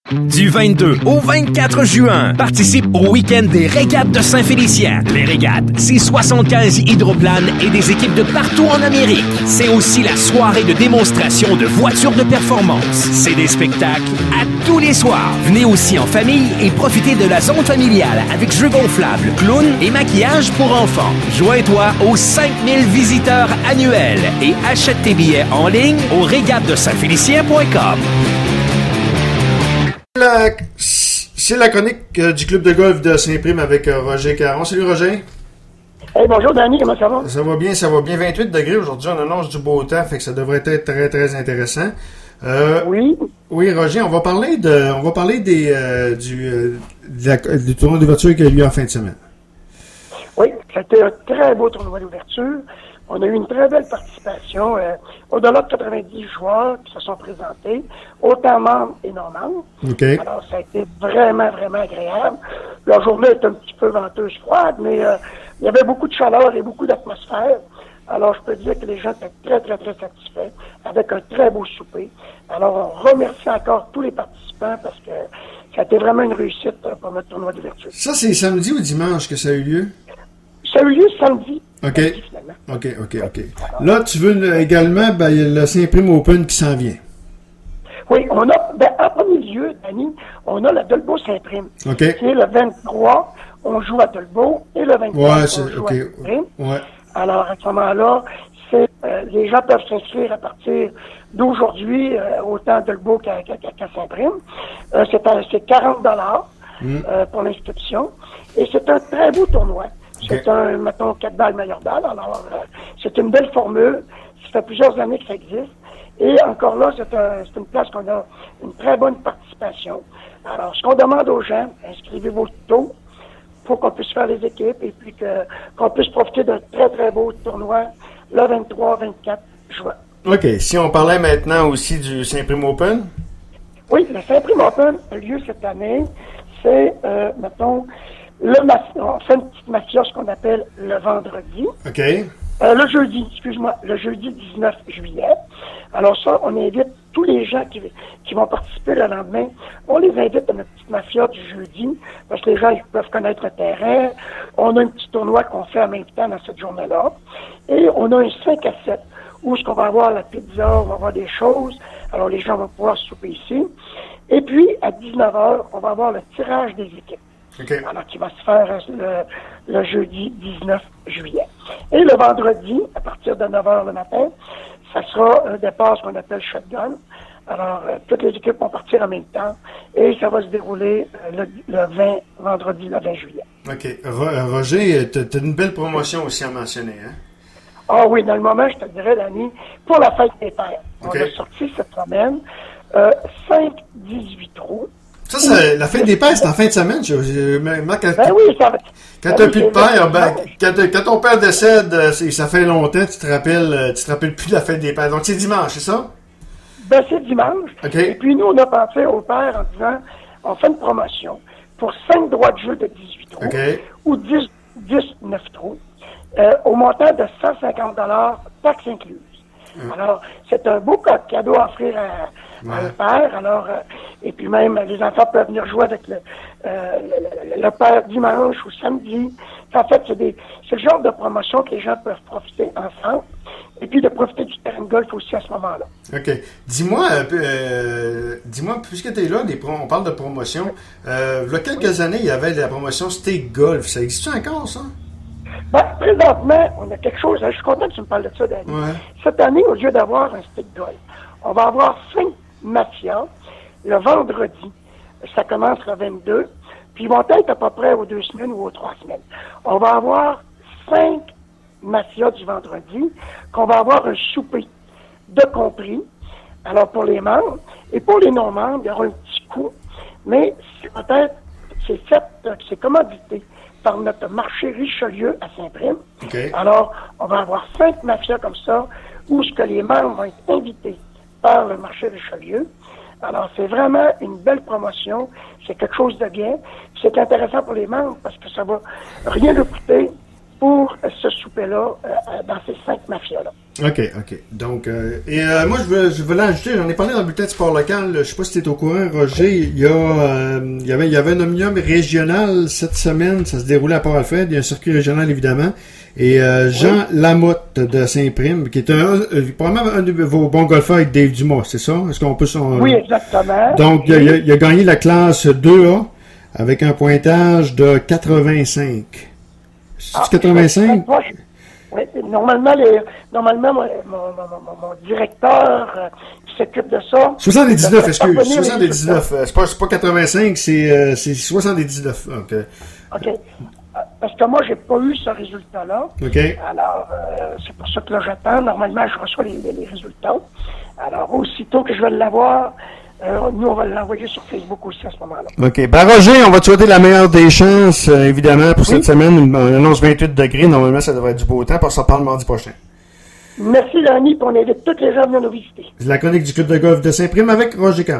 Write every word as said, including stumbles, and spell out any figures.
Du vingt-deux au vingt-quatre juin, participe au week-end des régates de Saint-Félicien. Les régates, c'est soixante-quinze hydroplanes et des équipes de partout en Amérique. C'est aussi la soirée de démonstration de voitures de performance. C'est des spectacles à tous les soirs. Venez aussi en famille et profitez de la zone familiale avec jeux gonflables, clowns et maquillage pour enfants. Joins-toi aux cinq mille visiteurs annuels et achète tes billets en ligne au régates de saint félicien point com. La... C'est la chronique euh, du club de golf de Saint-Prime avec euh, Roger Caron. Salut Roger. Hey, bonjour Danny, comment ça va? Ça va bien, ça va bien. vingt-huit degrés aujourd'hui, on annonce du beau temps, fait que ça devrait être très très intéressant. Euh, oui. Oui, Roger, on va parler de, on va parler des, euh, du, euh, de la, du tournoi d'ouverture qui a eu lieu en fin de semaine. Oui, c'était un très beau tournoi d'ouverture. On a eu une très belle participation. Euh, au-delà de quatre-vingt-dix joueurs qui se sont présentés, autant membres et non-membres. Okay. Alors, ça a été vraiment, vraiment agréable. La journée est un petit peu venteuse, froide, mais euh, il y avait beaucoup de chaleur et beaucoup d'atmosphère. Alors, je peux dire que les gens étaient très, très, très satisfaits avec un très beau souper. Alors, on remercie encore tous les participants parce que ça a été vraiment une réussite pour notre tournoi d'ouverture. Ça, c'est samedi ou dimanche que ça a eu lieu? Ça a eu lieu samedi. OK. Samedi, finalement. OK, OK, OK. Là, tu veux également, ben, il y a le Saint-Prime Open qui s'en vient. Oui, on a, ben, en premier lieu, Danny, on a la Dolbeau Saint-Prime. OK. Qui est le vingt-trois, on joue à Dolbeau, et le vingt-quatre, Ouais, on c'est, joue OK. à Saint-Prime. Ouais. Alors, à ce moment-là, c'est, euh, les gens peuvent s'inscrire à partir d'aujourd'hui, euh, autant à Dolbeau qu'à, qu'à, qu'à Saint-Prime. Euh, c'est, un, c'est quarante dollars Mm. euh, pour l'inscription. Et c'est un très beau tournoi. C'est Okay. un, mettons, quatre balles, meilleure balle. Alors, euh, c'est une belle formule. Ça fait plusieurs années que ça existe. Et encore là, c'est, un, c'est une place qu'on a une très bonne participation. Alors, ce qu'on demande aux gens, inscrivez-vous tôt pour qu'on puisse faire les équipes et puis que, qu'on puisse profiter d'un très, très beau tournoi le vingt-trois vingt-quatre juin. OK. Si on parlait maintenant aussi du Saint-Prime Open? Oui, le Saint-Prime Open a lieu cette année. C'est, euh, mettons, le mafia, on fait une petite mafia, ce qu'on appelle le vendredi. OK. Euh, le jeudi, excuse-moi, le jeudi dix-neuf juillet. Alors ça, on invite tous les gens qui, qui vont participer le lendemain. On les invite à notre petite mafia du jeudi, parce que les gens ils peuvent connaître le terrain. On a un petit tournoi qu'on fait en même temps dans cette journée-là. Et on a un cinq à sept, où ce qu'on va avoir la pizza, on va avoir des choses. Alors les gens vont pouvoir souper ici. Et puis, à dix-neuf heures, on va avoir le tirage des équipes. Okay. Alors, qui va se faire le, le jeudi dix-neuf juillet. Et le vendredi, à partir de neuf heures le matin, ça sera un départ, ce qu'on appelle shotgun. Alors, euh, toutes les équipes vont partir en même temps et ça va se dérouler euh, le, le vingt, vendredi, le vingt juillet. OK. Ro- Roger, tu as une belle promotion aussi à mentionner, hein? Ah oui, dans le moment, je te dirais, Dani, pour la fête des pères, Okay. on a sorti cette semaine euh, cinq dix-huit trous. Ça, ça, la fête des pères, c'est en fin de semaine. Je, je, mais, moi, quand Ben oui, ça va. quand Ben t'as oui, plus de c'est père, ben, dimanche. quand, quand ton père décède, euh, c'est- ça fait longtemps, tu te rappelles, euh, tu te rappelles plus de la fête des pères. Donc, c'est dimanche, c'est ça? Ben, c'est dimanche. OK. Et puis, nous, on a pensé au père en disant, on fait une promotion pour cinq droits de jeu de dix-huit trous OK. ou dix, dix-neuf trous euh, au montant de cent cinquante dollars, taxes incluses. Hum. Alors, c'est un beau ca- cadeau à offrir à, Ouais. à le père. Alors, euh, et puis même, les enfants peuvent venir jouer avec le, euh, le, le- le père dimanche ou samedi. En fait, c'est, des, c'est le genre de promotion que les gens peuvent profiter ensemble. Et puis de profiter du terrain de golf aussi à ce moment-là. OK. Dis-moi, euh, euh, dis-moi, puisque tu es là, des pro- on parle de promotion. Euh, il y a quelques années, il y avait la promotion Steak Golf. Ça existe encore, ça? Ben, présentement, on a quelque chose. Hein, je suis content que tu me parles de ça, Danny. Ouais. Cette année, au lieu d'avoir un stick golf, on va avoir cinq mafias le vendredi. Ça commence le vingt-deux. Puis ils vont être à peu près aux deux semaines ou aux trois semaines. On va avoir cinq mafias du vendredi, qu'on va avoir un souper de compris. Alors pour les membres et pour les non-membres, il y aura un petit coup, mais c'est peut-être c'est fait, c'est commandité par notre marché Richelieu à Saint-Prime. OK. Alors, on va avoir cinq mafias comme ça, où ce que les membres vont être invités par le marché Richelieu. Alors, c'est vraiment une belle promotion. C'est quelque chose de bien. C'est intéressant pour les membres parce que ça va rien leur coûter. pour ce souper-là euh, dans ces cinq mafias-là. OK, OK. Donc, euh, et euh, moi, je veux, je veux l'ajouter, j'en ai parlé dans le bulletin de sport local, je sais pas si tu es au courant, Roger, il y a, euh, il y avait, il y avait un omnium régional cette semaine, ça se déroulait à Port-Alfred, il y a un circuit régional, évidemment, et euh, Jean oui. Lamotte de Saint-Prime, qui est un, euh, probablement un de vos bons golfeurs avec Dave Dumas, c'est ça? Est-ce qu'on peut son... Oui, exactement. Donc, oui. Il, a, il a gagné la classe deux A avec un pointage de quatre-vingt-cinq. C'est ah, quatre-vingt-cinq? Oui, normalement, les, normalement mon, mon, mon, mon directeur euh, qui s'occupe de ça... soixante-dix-neuf, excuse. soixante-dix-neuf. C'est pas, c'est pas quatre-vingt-cinq, c'est, euh, c'est soixante-dix-neuf. OK. OK. Parce que moi, j'ai pas eu ce résultat-là. OK. Alors, euh, c'est pour ça que là, j'attends. Normalement, je reçois les, les, les résultats. Alors, aussitôt que je vais l'avoir... Euh, nous, on va l'envoyer sur Facebook aussi à ce moment-là. OK. Ben, Roger, on va te souhaiter la meilleure des chances, euh, évidemment, pour oui. cette semaine. On annonce vingt-huit degrés. Normalement, ça devrait être du beau temps. Puis on s'en parle mardi prochain. Merci, Lanny, puis on invite tous les gens à venir nous visiter. C'est la chronique du Club de golf de Saint-Prime avec Roger Caron.